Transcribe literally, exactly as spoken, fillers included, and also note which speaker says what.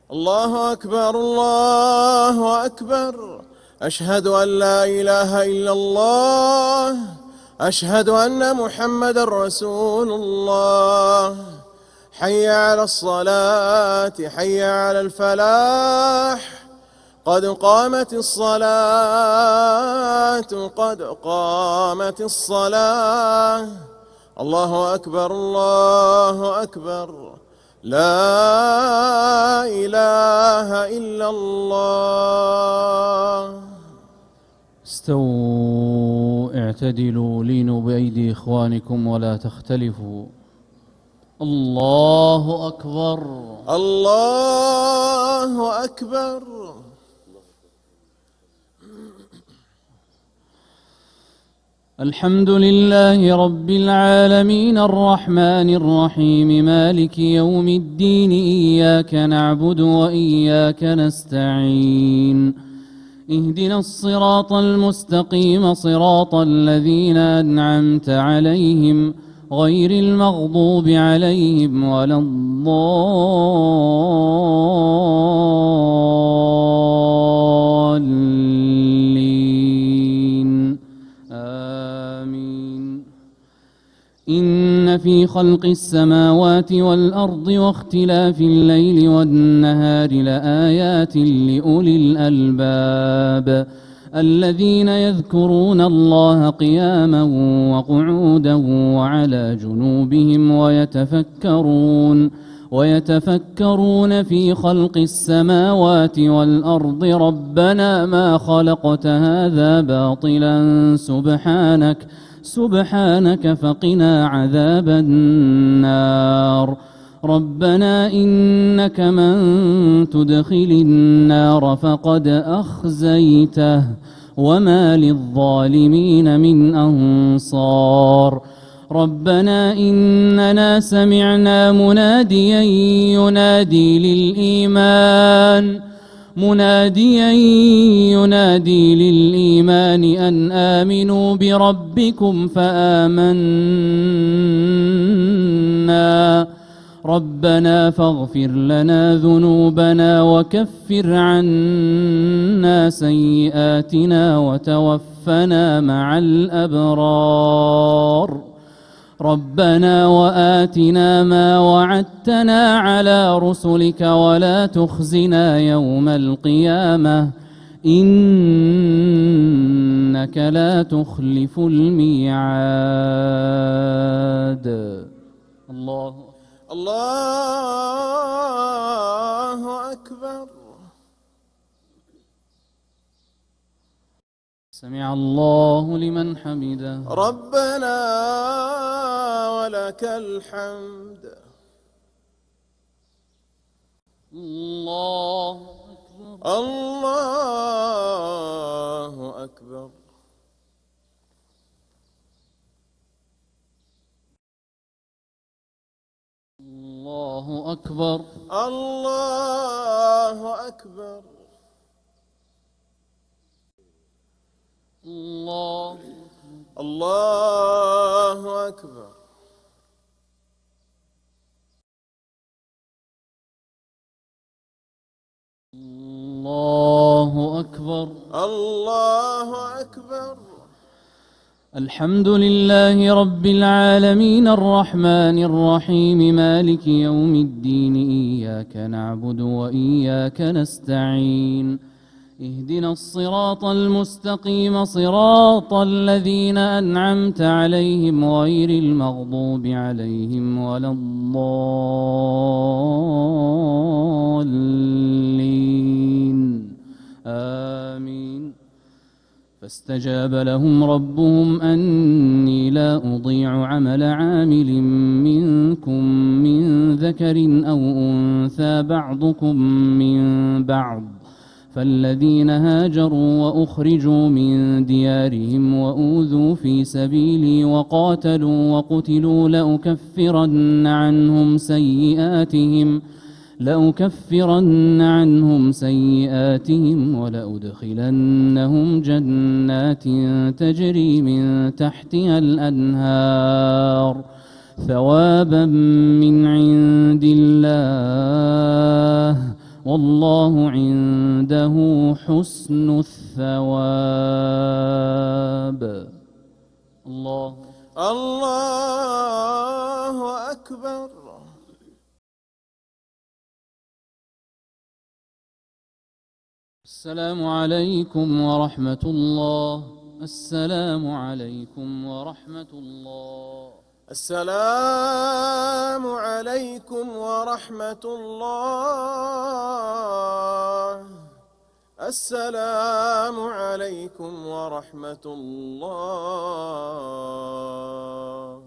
Speaker 1: الله أكبر الله أكبر. أشهد أن لا إله إلا الله. أشهد أن محمدًا رسول الله. حي على الصلاة حي على الفلاح. قد قامت الصلاة قد قامت الصلاة. الله أكبر الله أكبر. لا إله إلا الله.
Speaker 2: استووا اعتدلوا لينوا بأيدي إخوانكم ولا تختلفوا. الله أكبر
Speaker 1: الله أكبر.
Speaker 2: الحمد لله رب العالمين الرحمن الرحيم مالك يوم الدين. إياك نعبد وإياك نستعين. اهدنا الصراط المستقيم صراط الذين أنعمت عليهم غير المغضوب عليهم ولا الضالين. آمين. إن في خلق السماوات والأرض واختلاف الليل والنهار لآيات لأولي الألباب الذين يذكرون الله قياما وقعودا وعلى جنوبهم ويتفكرون ويتفكرون في خلق السماوات والأرض ربنا ما خلقت هذا باطلا سبحانك سبحانك فقنا عذاب النار. ربنا إنك من تدخل النار فقد أخزيته وما للظالمين من أنصار. ربنا إننا سمعنا مناديا ينادي للإيمان مناديا ينادي للإيمان أن آمنوا بربكم فآمنا. ربنا فاغفر لنا ذنوبنا وكفر عنا سيئاتنا وتوفنا مع الأبرار. ربنا وآتنا ما وعدتنا على رسلك ولا تخزنا يوم القيامة إنك لا تخلف الميعاد. الله
Speaker 1: الله أكبر.
Speaker 2: سمع الله لمن حمده.
Speaker 1: ربنا ولك الحمد.
Speaker 2: الله أكبر.
Speaker 1: الله أكبر.
Speaker 2: الله أكبر.
Speaker 1: الله أكبر.
Speaker 2: الله
Speaker 1: الله أكبر.
Speaker 2: الله أكبر.
Speaker 1: الله أكبر.
Speaker 2: الحمد لله رب العالمين الرحمن الرحيم مالك يوم الدين. إياك نعبد وإياك نستعين. اهدنا الصراط المستقيم صراط الذين أنعمت عليهم غير المغضوب عليهم ولا الضالين. آمين. فاستجاب لهم ربهم أني لا أضيع عمل عامل منكم من ذكر أو أنثى بعضكم من بعض. فالذين هاجروا وأخرجوا من ديارهم وأوذوا في سبيلي وقاتلوا وقتلوا لأكفرن عنهم سيئاتهم لأكفرن عنهم سيئاتهم ولأدخلنهم جنات تجري من تحتها الأنهار ثوابا من عند الله والله عنده حسن الثواب. الله
Speaker 1: الله أكبر.
Speaker 2: السلام عليكم ورحمة الله. السلام عليكم ورحمة الله.
Speaker 1: السلام عليكم ورحمة الله. السلام عليكم ورحمة الله.